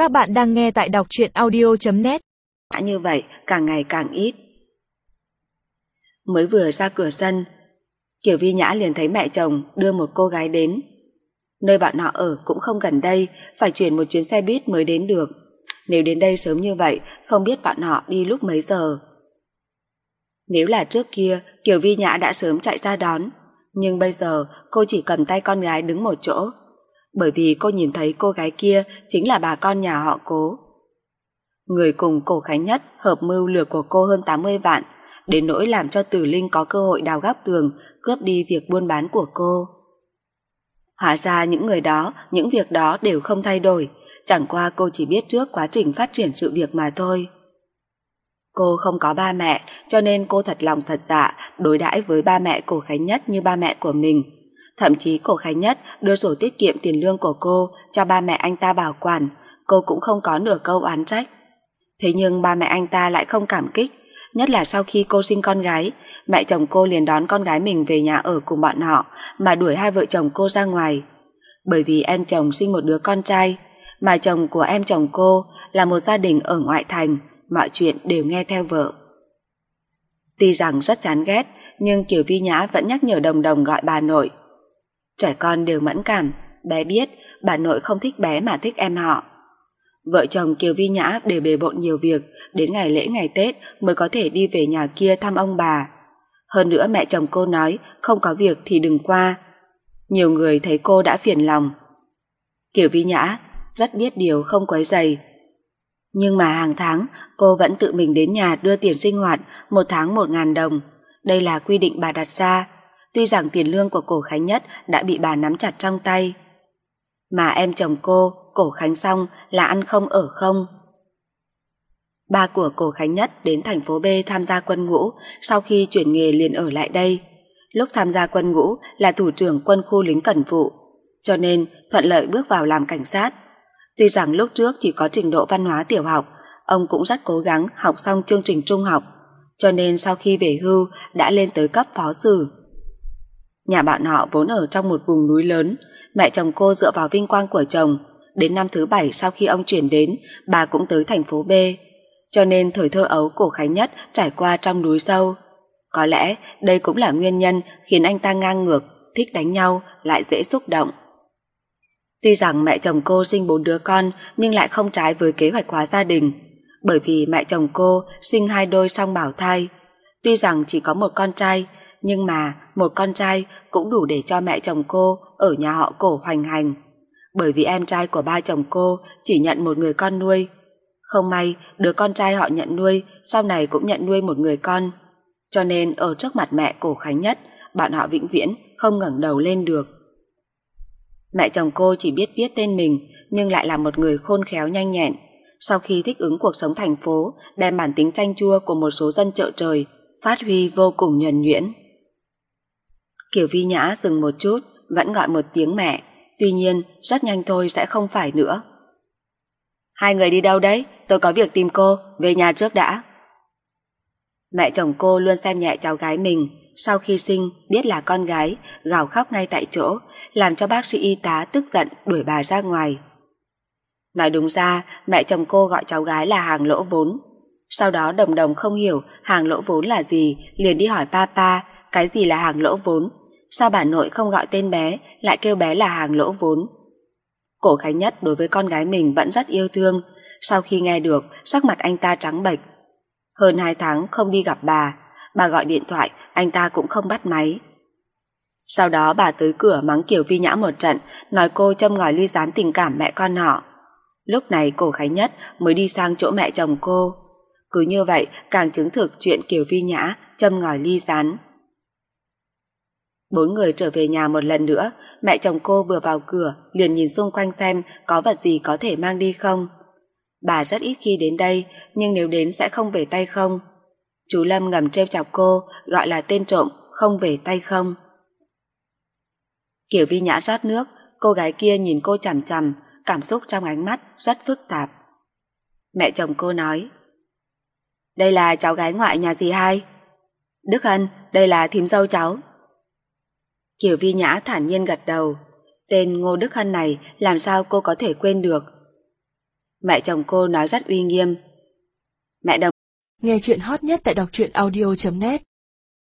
Các bạn đang nghe tại đọc truyện audio.net. Như vậy càng ngày càng ít. Mới vừa ra cửa sân, Kiều Vi Nhã liền thấy mẹ chồng đưa một cô gái đến. Nơi bọn họ ở cũng không gần đây, phải chuyển một chuyến xe buýt mới đến được. Nếu đến đây sớm như vậy, không biết bọn họ đi lúc mấy giờ. Nếu là trước kia, Kiều Vi Nhã đã sớm chạy ra đón, nhưng bây giờ cô chỉ cầm tay con gái đứng một chỗ, bởi vì cô nhìn thấy cô gái kia chính là bà con nhà họ Cố. Người cùng Cổ Khánh Nhất hợp mưu lừa của cô hơn 80 vạn, đến nỗi làm cho Tử Linh có cơ hội đào góc tường, cướp đi việc buôn bán của cô. Hóa ra những người đó, những việc đó đều không thay đổi, chẳng qua cô chỉ biết trước quá trình phát triển sự việc mà thôi. Cô không có ba mẹ, cho nên cô thật lòng thật dạ đối đãi với ba mẹ Cổ Khánh Nhất như ba mẹ của mình. Thậm chí Cổ Khánh Nhất đưa sổ tiết kiệm tiền lương của cô cho ba mẹ anh ta bảo quản, cô cũng không có nửa câu oán trách. Thế nhưng ba mẹ anh ta lại không cảm kích, nhất là sau khi cô sinh con gái, mẹ chồng cô liền đón con gái mình về nhà ở cùng bọn họ mà đuổi hai vợ chồng cô ra ngoài. Bởi vì em chồng sinh một đứa con trai, mà chồng của em chồng cô là một gia đình ở ngoại thành, mọi chuyện đều nghe theo vợ. Tuy rằng rất chán ghét, nhưng Kiều Vi Nhã vẫn nhắc nhở Đồng Đồng gọi bà nội. Trẻ con đều mẫn cảm, bé biết bà nội không thích bé mà thích em họ. Vợ chồng Kiều Vi Nhã đều bề bộn nhiều việc, đến ngày lễ ngày Tết mới có thể đi về nhà kia thăm ông bà. Hơn nữa mẹ chồng cô nói không có việc thì đừng qua. Nhiều người thấy cô đã phiền lòng. Kiều Vi Nhã rất biết điều không quấy rầy. Nhưng mà hàng tháng cô vẫn tự mình đến nhà đưa tiền sinh hoạt, một tháng 1.000 đồng. Đây là quy định bà đặt ra. Tuy rằng tiền lương của Cổ Khánh Nhất đã bị bà nắm chặt trong tay, mà em chồng cô, Cổ Khánh Song, là ăn không ở không. Ba của Cổ Khánh Nhất đến thành phố B tham gia quân ngũ, sau khi chuyển nghề liền ở lại đây. Lúc tham gia quân ngũ là thủ trưởng quân khu lính cẩn vụ, cho nên thuận lợi bước vào làm cảnh sát. Tuy rằng lúc trước chỉ có trình độ văn hóa tiểu học, ông cũng rất cố gắng học xong chương trình trung học, cho nên sau khi về hưu đã lên tới cấp phó sử. Nhà bạn họ vốn ở trong một vùng núi lớn, mẹ chồng cô dựa vào vinh quang của chồng. Đến năm thứ 7 sau khi ông chuyển đến, bà cũng tới thành phố B, cho nên thời thơ ấu Cổ Khánh Nhất trải qua trong núi sâu. Có lẽ đây cũng là nguyên nhân khiến anh ta ngang ngược, thích đánh nhau, lại dễ xúc động. Tuy rằng mẹ chồng cô sinh 4 đứa con nhưng lại không trái với kế hoạch hóa gia đình, bởi vì mẹ chồng cô sinh 2 đôi song bảo thai. Tuy rằng chỉ có một con trai, nhưng mà một con trai cũng đủ để cho mẹ chồng cô ở nhà họ Cổ hoành hành. Bởi vì em trai của ba chồng cô chỉ nhận một người con nuôi. Không may, đứa con trai họ nhận nuôi sau này cũng nhận nuôi một người con. Cho nên ở trước mặt mẹ Cổ Khánh Nhất, bọn họ vĩnh viễn không ngẩng đầu lên được. Mẹ chồng cô chỉ biết viết tên mình, nhưng lại là một người khôn khéo nhanh nhẹn. Sau khi thích ứng cuộc sống thành phố, đem bản tính chanh chua của một số dân chợ trời phát huy vô cùng nhuần nhuyễn. Kiều Vi Nhã dừng một chút, vẫn gọi một tiếng mẹ, tuy nhiên rất nhanh thôi sẽ không phải nữa. Hai người đi đâu đấy? Tôi có việc tìm cô, về nhà trước đã. Mẹ chồng cô luôn xem nhẹ cháu gái mình, sau khi sinh biết là con gái, gào khóc ngay tại chỗ, làm cho bác sĩ y tá tức giận đuổi bà ra ngoài. Nói đúng ra, mẹ chồng cô gọi cháu gái là hàng lỗ vốn. Sau đó Đồng Đồng không hiểu hàng lỗ vốn là gì, liền đi hỏi papa cái gì là hàng lỗ vốn. Sao bà nội không gọi tên bé, lại kêu bé là hàng lỗ vốn? Cổ Khánh Nhất đối với con gái mình vẫn rất yêu thương. Sau khi nghe được, sắc mặt anh ta trắng bệch. Hơn 2 tháng không đi gặp bà gọi điện thoại, anh ta cũng không bắt máy. Sau đó bà tới cửa mắng Kiều Vi Nhã một trận, nói cô châm ngòi ly gián tình cảm mẹ con họ. Lúc này Cổ Khánh Nhất mới đi sang chỗ mẹ chồng cô. Cứ như vậy càng chứng thực chuyện Kiều Vi Nhã châm ngòi ly gián. 4 người trở về nhà một lần nữa, mẹ chồng cô vừa vào cửa liền nhìn xung quanh xem có vật gì có thể mang đi không. Bà rất ít khi đến đây, nhưng nếu đến sẽ không về tay không. Chú Lâm ngầm trêu chọc cô, gọi là tên trộm, không về tay không. Kiều Vi Nhã rót nước, cô gái kia nhìn cô chằm chằm, cảm xúc trong ánh mắt rất phức tạp. Mẹ chồng cô nói: Đây là cháu gái ngoại nhà dì hai. Đức Hân, đây là thím dâu cháu. Kiều Vi Nhã thản nhiên gật đầu. Tên Ngô Đức Hân này làm sao cô có thể quên được. Mẹ chồng cô nói rất uy nghiêm. Mẹ đồng Nghe chuyện hot nhất tại đọc truyện audio.net